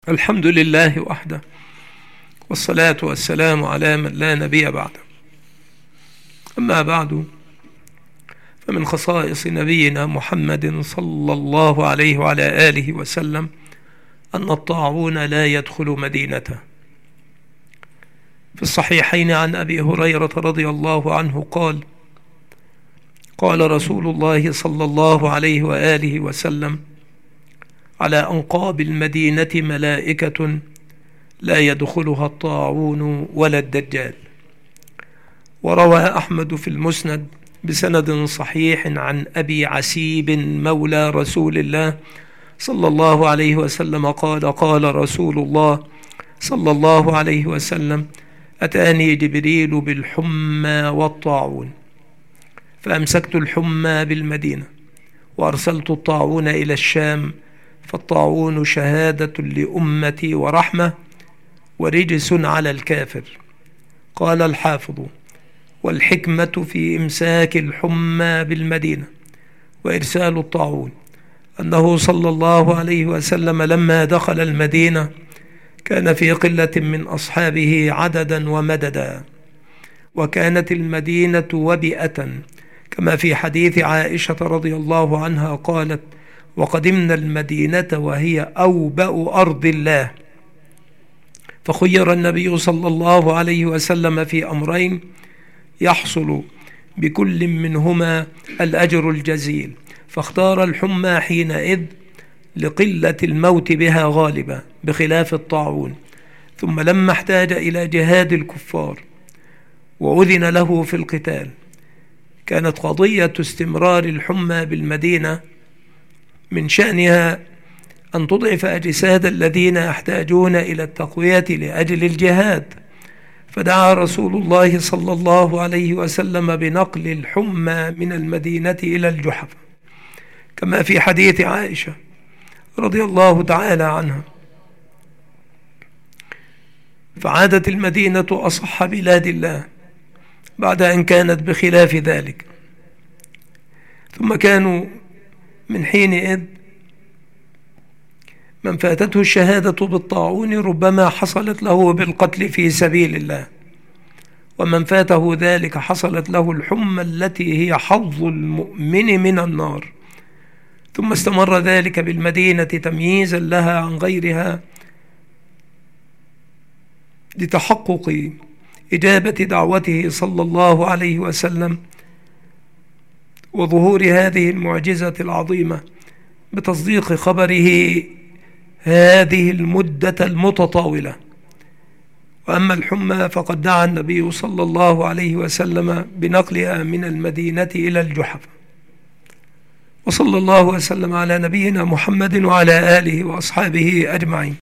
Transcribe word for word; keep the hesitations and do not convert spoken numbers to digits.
الحمد لله وحده، والصلاة والسلام على من لا نبي بعده. أما بعد، فمن خصائص نبينا محمد صلى الله عليه وعلى آله وسلم أن الطاعون لا يدخل مدينته. في الصحيحين عن أبي هريرة رضي الله عنه قال: قال رسول الله صلى الله عليه وآله وسلم: على أنقاب المدينة ملائكة لا يدخلها الطاعون ولا الدجال. وروى أحمد في المسند بسند صحيح عن أبي عسيب مولى رسول الله صلى الله عليه وسلم قال: قال رسول الله صلى الله عليه وسلم: أتاني جبريل بالحمى والطاعون، فأمسكت الحمى بالمدينة وأرسلت الطاعون إلى الشام، فالطاعون شهادة لأمتي ورحمة ورجس على الكافر. قال الحافظ: والحكمة في إمساك الحمى بالمدينة وإرسال الطاعون أنه صلى الله عليه وسلم لما دخل المدينة كان في قلة من أصحابه عددا ومددا، وكانت المدينة وبئة، كما في حديث عائشة رضي الله عنها قالت: وقدمنا المدينة وهي أوبأ أرض الله، فخير النبي صلى الله عليه وسلم في أمرين يحصل بكل منهما الأجر الجزيل، فاختار الحمى حينئذ لقلة الموت بها غالبا بخلاف الطاعون. ثم لما احتاج إلى جهاد الكفار وأذن له في القتال، كانت قضية استمرار الحمى بالمدينة من شأنها أن تضعف أجساد الذين يحتاجون إلى التقوية لأجل الجهاد، فدعا رسول الله صلى الله عليه وسلم بنقل الحمى من المدينة إلى الجحفة، كما في حديث عائشة رضي الله تعالى عنها. فعادت المدينة أصح بلاد الله بعد أن كانت بخلاف ذلك، ثم كانوا من حينئذ من فاتته الشهادة بالطاعون ربما حصلت له بالقتل في سبيل الله، ومن فاته ذلك حصلت له الحمى التي هي حظ المؤمن من النار. ثم استمر ذلك بالمدينة تمييزا لها عن غيرها لتحقق إجابة دعوته صلى الله عليه وسلم وظهور هذه المعجزة العظيمة بتصديق خبره هذه المدة المتطاولة. وأما الحمى فقد دعا النبي صلى الله عليه وسلم بنقلها من المدينة إلى الجحفة. وصلى الله وسلم على نبينا محمد وعلى آله وأصحابه أجمعين.